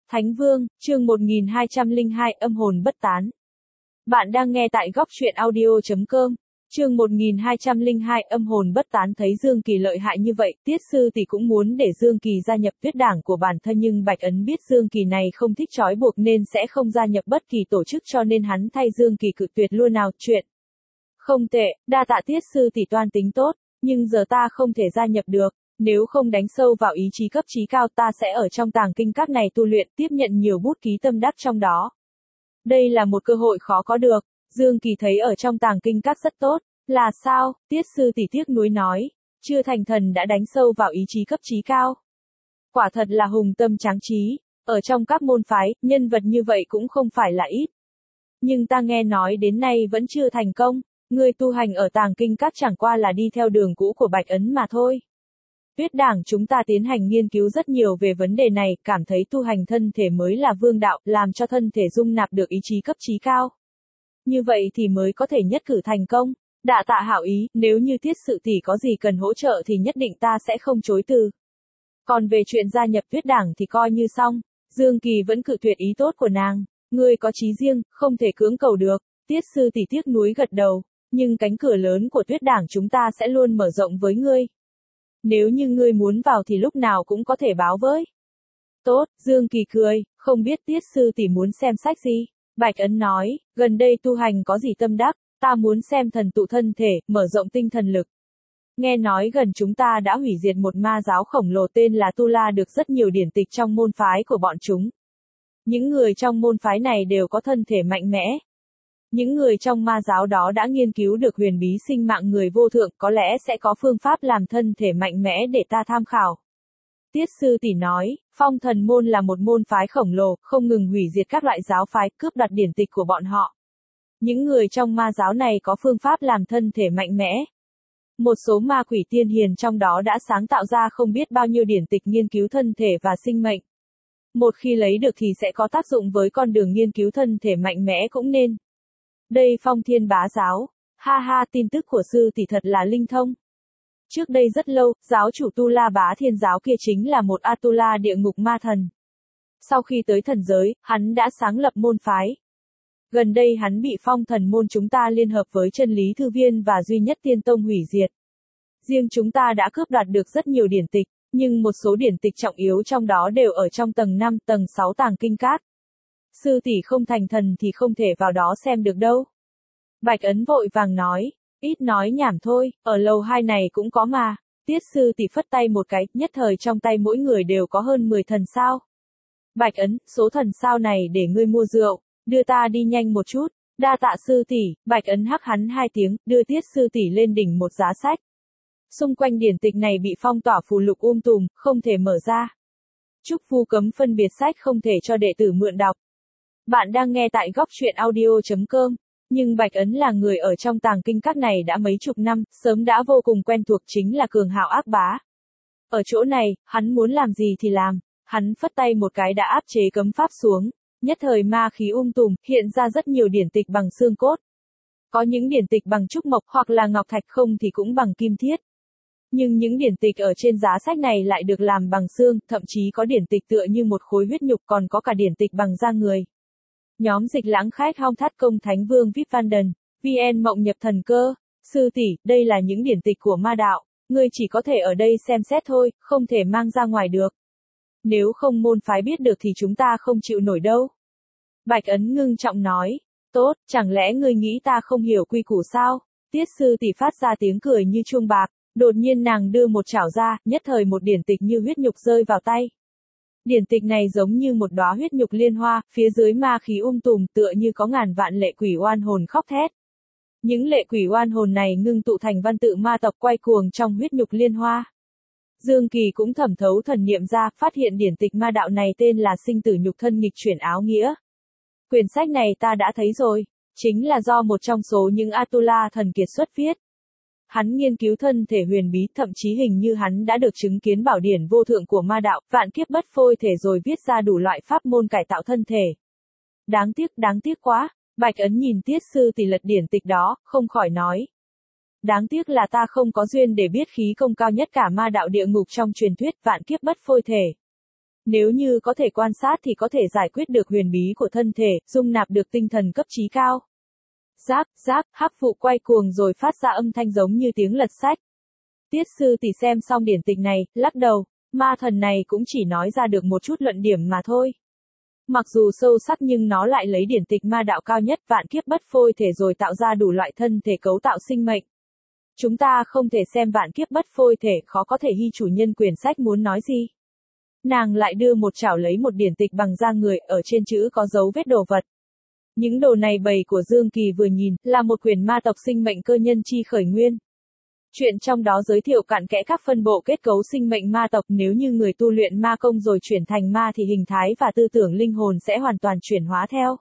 Thánh Vương, chương 1202 âm hồn bất tán. Bạn đang nghe tại góc truyện audio.com. Chương 1202 âm hồn bất tán. Thấy Dương Kỳ lợi hại như vậy, Tiết Sư Tỷ cũng muốn để Dương Kỳ gia nhập Tuyết Đảng của bản thân, nhưng Bạch Ấn biết Dương Kỳ này không thích trói buộc nên sẽ không gia nhập bất kỳ tổ chức, cho nên hắn thay Dương Kỳ cự tuyệt luôn. Nào chuyện không tệ, đa tạ Tiết Sư Tỷ toan tính tốt, nhưng giờ ta không thể gia nhập được. Nếu không đánh sâu vào ý chí cấp trí cao, ta sẽ ở trong tàng kinh các này tu luyện, tiếp nhận nhiều bút ký tâm đắc trong đó. Đây là một cơ hội khó có được. Dương Kỳ thấy ở trong tàng kinh các rất tốt. Là sao? Tiết Sư Tỷ tiếc nuối nói. Chưa thành thần đã đánh sâu vào ý chí cấp trí cao. Quả thật là hùng tâm tráng trí. Ở trong các môn phái, nhân vật như vậy cũng không phải là ít. Nhưng ta nghe nói đến nay vẫn chưa thành công. Người tu hành ở tàng kinh các chẳng qua là đi theo đường cũ của Bạch Ấn mà thôi. Tuyết Đảng chúng ta tiến hành nghiên cứu rất nhiều về vấn đề này, cảm thấy tu hành thân thể mới là vương đạo, làm cho thân thể dung nạp được ý chí cấp trí cao. Như vậy thì mới có thể nhất cử thành công. Đa tạ hảo ý, nếu như Tiết Sư Tỷ có gì cần hỗ trợ thì nhất định ta sẽ không chối từ. Còn về chuyện gia nhập Tuyết Đảng thì coi như xong. Dương Kỳ vẫn cự tuyệt ý tốt của nàng. Ngươi có chí riêng, không thể cưỡng cầu được. Tiết Sư Tỷ tiếc nuối gật đầu. Nhưng cánh cửa lớn của Tuyết Đảng chúng ta sẽ luôn mở rộng với ngươi. Nếu như ngươi muốn vào thì lúc nào cũng có thể báo với. Tốt, Dương Kỳ cười, không biết Tiết Sư Tỷ muốn xem sách gì. Bạch Ấn nói, gần đây tu hành có gì tâm đắc, ta muốn xem thần tụ thân thể, mở rộng tinh thần lực. Nghe nói gần chúng ta đã hủy diệt một ma giáo khổng lồ tên là Tu La, được rất nhiều điển tịch trong môn phái của bọn chúng. Những người trong môn phái này đều có thân thể mạnh mẽ. Những người trong ma giáo đó đã nghiên cứu được huyền bí sinh mạng người vô thượng, có lẽ sẽ có phương pháp làm thân thể mạnh mẽ để ta tham khảo. Tiết Sư Tỷ nói, Phong Thần môn là một môn phái khổng lồ, không ngừng hủy diệt các loại giáo phái, cướp đoạt điển tịch của bọn họ. Những người trong ma giáo này có phương pháp làm thân thể mạnh mẽ. Một số ma quỷ tiên hiền trong đó đã sáng tạo ra không biết bao nhiêu điển tịch nghiên cứu thân thể và sinh mệnh. Một khi lấy được thì sẽ có tác dụng với con đường nghiên cứu thân thể mạnh mẽ cũng nên. Đây Phong Thiên Bá giáo. Ha ha, tin tức của Sư Tỷ thật là linh thông. Trước đây rất lâu, giáo chủ Tu La Bá Thiên giáo kia chính là một Atula địa ngục ma thần. Sau khi tới thần giới, hắn đã sáng lập môn phái. Gần đây hắn bị Phong Thần môn chúng ta liên hợp với Chân Lý Thư Viên và Duy Nhất Tiên Tông hủy diệt. Riêng chúng ta đã cướp đoạt được rất nhiều điển tịch, nhưng một số điển tịch trọng yếu trong đó đều ở trong tầng 5, tầng 6 tàng kinh các. Sư Tỷ không thành thần thì không thể vào đó xem được đâu. Bạch Ấn vội vàng nói, ít nói nhảm thôi, ở lầu 2 này cũng có mà. Tiết Sư Tỷ phất tay một cái, nhất thời trong tay mỗi người đều có hơn 10 thần sao. Bạch Ấn, số thần sao này để ngươi mua rượu, đưa ta đi nhanh một chút. Đa tạ Sư Tỷ. Bạch Ấn hắc hắn 2 tiếng, đưa Tiết Sư Tỷ lên đỉnh một giá sách. Xung quanh điển tịch này bị phong tỏa phù lục tùm, không thể mở ra. Trúc Phu cấm phân biệt sách không thể cho đệ tử mượn đọc. Bạn đang nghe tại góc truyện audio.com. Nhưng Bạch Ấn là người ở trong tàng kinh các này đã mấy chục năm, sớm đã vô cùng quen thuộc, chính là cường hào ác bá. Ở chỗ này, hắn muốn làm gì thì làm. Hắn phất tay một cái đã áp chế cấm pháp xuống. Nhất thời ma khí tùm, hiện ra rất nhiều điển tịch bằng xương cốt. Có những điển tịch bằng trúc mộc hoặc là ngọc thạch, không thì cũng bằng kim thiết. Nhưng những điển tịch ở trên giá sách này lại được làm bằng xương, thậm chí có điển tịch tựa như một khối huyết nhục, còn có cả điển tịch bằng da người. Nhóm Dịch Lãng Khách Hong Thát Công Thánh Vương Vip Van Den, VN Mộng Nhập Thần Cơ. Sư Tỷ, đây là những điển tịch của ma đạo, ngươi chỉ có thể ở đây xem xét thôi, không thể mang ra ngoài được. Nếu không môn phái biết được thì chúng ta không chịu nổi đâu. Bạch Ấn ngưng trọng nói, tốt, chẳng lẽ ngươi nghĩ ta không hiểu quy củ sao? Tiết Sư Tỷ phát ra tiếng cười như chuông bạc, đột nhiên nàng đưa một chảo ra, nhất thời một điển tịch như huyết nhục rơi vào tay. Điển tịch này giống như một đóa huyết nhục liên hoa, phía dưới ma khí tùm, tựa như có ngàn vạn lệ quỷ oan hồn khóc thét. Những lệ quỷ oan hồn này ngưng tụ thành văn tự ma tộc quay cuồng trong huyết nhục liên hoa. Dương Kỳ cũng thẩm thấu thần niệm ra, phát hiện điển tịch ma đạo này tên là Sinh Tử Nhục Thân Nghịch Chuyển Áo Nghĩa. Quyển sách này ta đã thấy rồi, chính là do một trong số những Atula thần kiệt xuất viết. Hắn nghiên cứu thân thể huyền bí, thậm chí hình như hắn đã được chứng kiến bảo điển vô thượng của ma đạo, vạn kiếp bất phôi thể, rồi viết ra đủ loại pháp môn cải tạo thân thể. Đáng tiếc quá. Bạch Ấn nhìn Tiết Sư Tỷ lật điển tịch đó, không khỏi nói. Đáng tiếc là ta không có duyên để biết khí công cao nhất cả ma đạo địa ngục trong truyền thuyết, vạn kiếp bất phôi thể. Nếu như có thể quan sát thì có thể giải quyết được huyền bí của thân thể, dung nạp được tinh thần cấp trí cao. Rác, rác, hắc vụ quay cuồng rồi phát ra âm thanh giống như tiếng lật sách. Tiết sư tỷ xem xong điển tịch này, lắc đầu, ma thần này cũng chỉ nói ra được một chút luận điểm mà thôi. Mặc dù sâu sắc nhưng nó lại lấy điển tịch ma đạo cao nhất vạn kiếp bất phôi thể rồi tạo ra đủ loại thân thể cấu tạo sinh mệnh. Chúng ta không thể xem vạn kiếp bất phôi thể, khó có thể hy chủ nhân quyển sách muốn nói gì. Nàng lại đưa một chảo lấy một điển tịch bằng da người, ở trên chữ có dấu vết đồ vật. Những đồ này bày của Dương Kỳ vừa nhìn, là một quyển ma tộc sinh mệnh cơ nhân chi khởi nguyên. Chuyện trong đó giới thiệu cặn kẽ các phân bộ kết cấu sinh mệnh ma tộc, nếu như người tu luyện ma công rồi chuyển thành ma thì hình thái và tư tưởng linh hồn sẽ hoàn toàn chuyển hóa theo.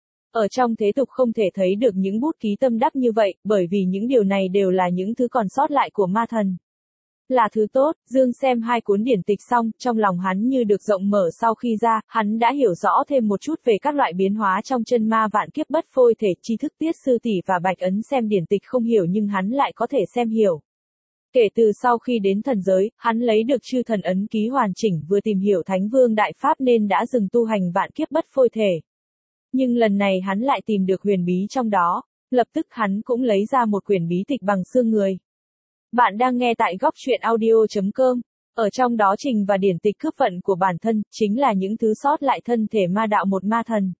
Ở trong thế tục không thể thấy được những bút ký tâm đắc như vậy, bởi vì những điều này đều là những thứ còn sót lại của ma thần. Là thứ tốt, Dương xem hai cuốn điển tịch xong, trong lòng hắn như được rộng mở sau khi ra, hắn đã hiểu rõ thêm một chút về các loại biến hóa trong chân ma vạn kiếp bất phôi thể, tri thức Tiết sư tỷ và Bạch Ấn xem điển tịch không hiểu nhưng hắn lại có thể xem hiểu. Kể từ sau khi đến thần giới, hắn lấy được chư thần ấn ký hoàn chỉnh, vừa tìm hiểu Thánh Vương Đại Pháp nên đã dừng tu hành vạn kiếp bất phôi thể. Nhưng lần này hắn lại tìm được huyền bí trong đó, lập tức hắn cũng lấy ra một quyển bí tịch bằng xương người. Bạn đang nghe tại góc truyện audio.com. Ở trong đó trình và điển tịch cướp vận của bản thân, chính là những thứ sót lại thân thể ma đạo một ma thần.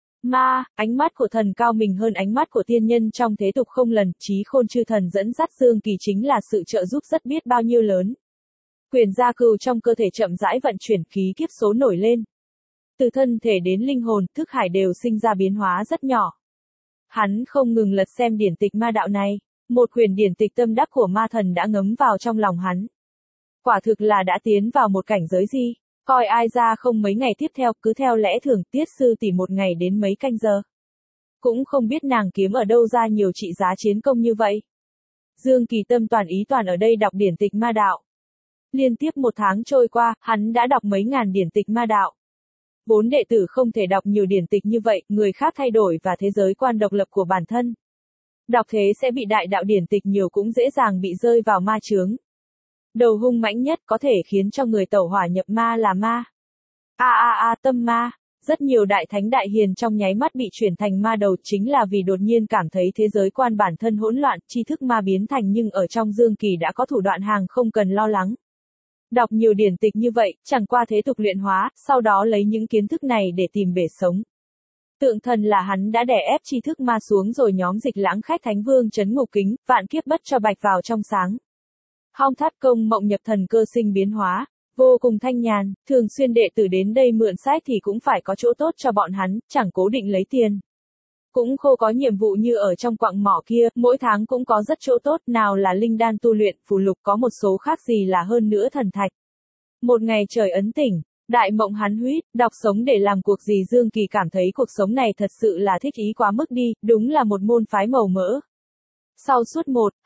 Ma, ánh mắt của thần cao mình hơn ánh mắt của tiên nhân trong thế tục không lần, trí khôn chư thần dẫn dắt Dương Kỳ chính là sự trợ giúp rất biết bao nhiêu lớn. Quyền gia cừu trong cơ thể chậm rãi vận chuyển, khí kiếp số nổi lên. Từ thân thể đến linh hồn, thức hải đều sinh ra biến hóa rất nhỏ. Hắn không ngừng lật xem điển tịch ma đạo này. Một quyển điển tịch tâm đắc của ma thần đã ngấm vào trong lòng hắn. Quả thực là đã tiến vào một cảnh giới gì, coi ai ra không mấy ngày tiếp theo, cứ theo lẽ thường, Tiết sư tỷ một ngày đến mấy canh giờ. Cũng không biết nàng kiếm ở đâu ra nhiều trị giá chiến công như vậy. Dương Kỳ tâm toàn ý toàn ở đây đọc điển tịch ma đạo. Liên tiếp một tháng trôi qua, hắn đã đọc mấy ngàn điển tịch ma đạo. Vốn đệ tử không thể đọc nhiều điển tịch như vậy, người khác thay đổi và thế giới quan độc lập của bản thân. Đọc thế sẽ bị đại đạo điển tịch nhiều cũng dễ dàng bị rơi vào ma chướng. Đầu hung mãnh nhất có thể khiến cho người tẩu hỏa nhập ma là ma. Tâm ma. Rất nhiều đại thánh đại hiền trong nháy mắt bị chuyển thành ma đầu chính là vì đột nhiên cảm thấy thế giới quan bản thân hỗn loạn, tri thức ma biến thành, nhưng ở trong Dương Kỳ đã có thủ đoạn hàng không cần lo lắng. Đọc nhiều điển tịch như vậy, chẳng qua thế tục luyện hóa, sau đó lấy những kiến thức này để tìm bể sống. Tượng thần là hắn đã đè ép tri thức ma xuống rồi nhóm Dịch Lãng khách Thánh Vương trấn ngục kính, vạn kiếp bất cho bạch vào trong sáng. Hong thát công mộng nhập thần cơ sinh biến hóa, vô cùng thanh nhàn, thường xuyên đệ tử đến đây mượn sách thì cũng phải có chỗ tốt cho bọn hắn, chẳng cố định lấy tiền. Cũng khô có nhiệm vụ như ở trong quặng mỏ kia, mỗi tháng cũng có rất chỗ tốt, nào là linh đan tu luyện, phù lục, có một số khác gì là hơn nữa thần thạch. Một ngày trời ấn tỉnh. Đại mộng hắn huýt, đọc sống để làm cuộc gì. Dương Kỳ cảm thấy cuộc sống này thật sự là thích ý quá mức đi, đúng là một môn phái màu mỡ. Sau suốt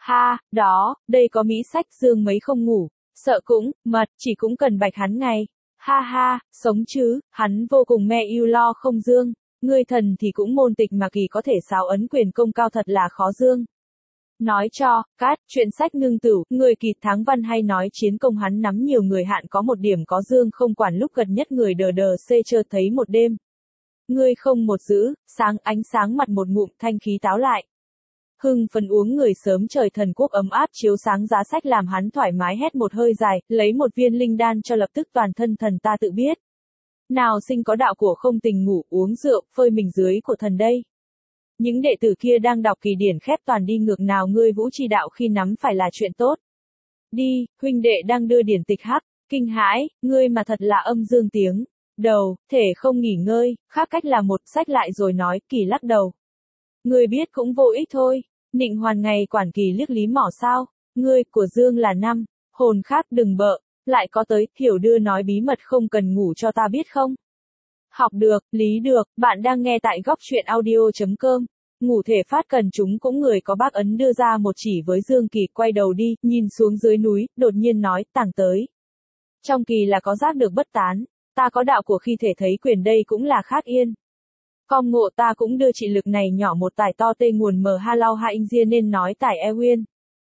đây có mỹ sách, Dương mấy không ngủ, sợ cũng, mật, chỉ cũng cần bạch hắn ngày. Sống chứ, hắn vô cùng me yêu lo không Dương, ngươi thần thì cũng môn tịch mà kỳ có thể xáo ấn quyền công cao thật là khó Dương. Nói cho, chuyện sách ngưng tửu, người kỳ tháng văn hay nói chiến công hắn nắm nhiều người hạn có một điểm có Dương không quản lúc gần nhất người đờ xê chơ thấy một đêm. Ngươi không một giữ, ánh sáng mặt một ngụm thanh khí táo lại. Hưng phấn uống người sớm trời thần quốc ấm áp chiếu sáng giá sách làm hắn thoải mái hét một hơi dài, lấy một viên linh đan cho lập tức toàn thân thần ta tự biết. Nào sinh có đạo của không tình ngủ, uống rượu, phơi mình dưới của thần đây. Những đệ tử kia đang đọc kỳ điển khép toàn đi ngược nào ngươi vũ chi đạo khi nắm phải là chuyện tốt. Đi, huynh đệ đang đưa điển tịch hắc, kinh hãi, ngươi mà thật là âm dương tiếng. Đầu, thể không nghỉ ngơi, khác cách là một sách lại rồi nói, kỳ lắc đầu. Ngươi biết cũng vô ích thôi, Nịnh Hoàn ngày quản kỳ liếc Lý Mỏ sao, ngươi, của Dương là 5, hồn khác đừng bợ, lại có tới, hiểu đưa nói bí mật không cần ngủ cho ta biết không? Học được, lý được, bạn đang nghe tại góc truyện audio.com. Ngủ thể phát cần chúng cũng người có bác ấn đưa ra một chỉ với Dương Kỳ, quay đầu đi, nhìn xuống dưới núi, đột nhiên nói, tàng tới. Trong kỳ là có giác được bất tán, ta có đạo của khi thể thấy quyền đây cũng là khác yên. Con ngộ ta cũng đưa trị lực này nhỏ một tài to tê nguồn mờ ha lao ha in ria nên nói tài e uyên.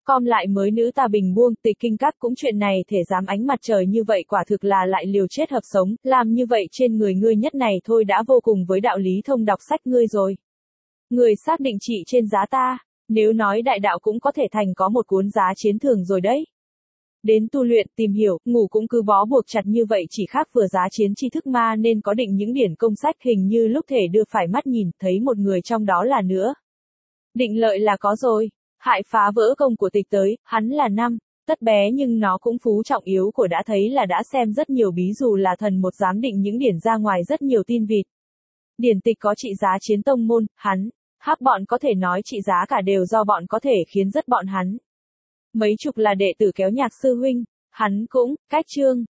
Com lại mới nữ ta bình buông, tịch kinh các cũng chuyện này thể dám ánh mặt trời như vậy quả thực là lại liều chết hợp sống, làm như vậy trên người ngươi nhất này thôi đã vô cùng với đạo lý thông đọc sách ngươi rồi. Ngươi xác định trị trên giá ta, nếu nói đại đạo cũng có thể thành có một cuốn giá chiến thường rồi đấy. Đến tu luyện, tìm hiểu, ngủ cũng cứ bó buộc chặt như vậy chỉ khác vừa giá chiến tri thức ma nên có định những điển công sách hình như lúc thể đưa phải mắt nhìn, thấy một người trong đó là nữa. Định lợi là có rồi, hại phá vỡ công của tịch tới, hắn là năm, tất bé nhưng nó cũng phú trọng yếu của đã thấy là đã xem rất nhiều bí dù là thần một giám định những điển ra ngoài rất nhiều tin vịt. Điển tịch có trị giá chiến tông môn, hắn, hắc bọn có thể nói trị giá cả đều do bọn có thể khiến rất bọn hắn. Mấy chục là đệ tử kéo nhạc sư huynh, hắn cũng, cách chương.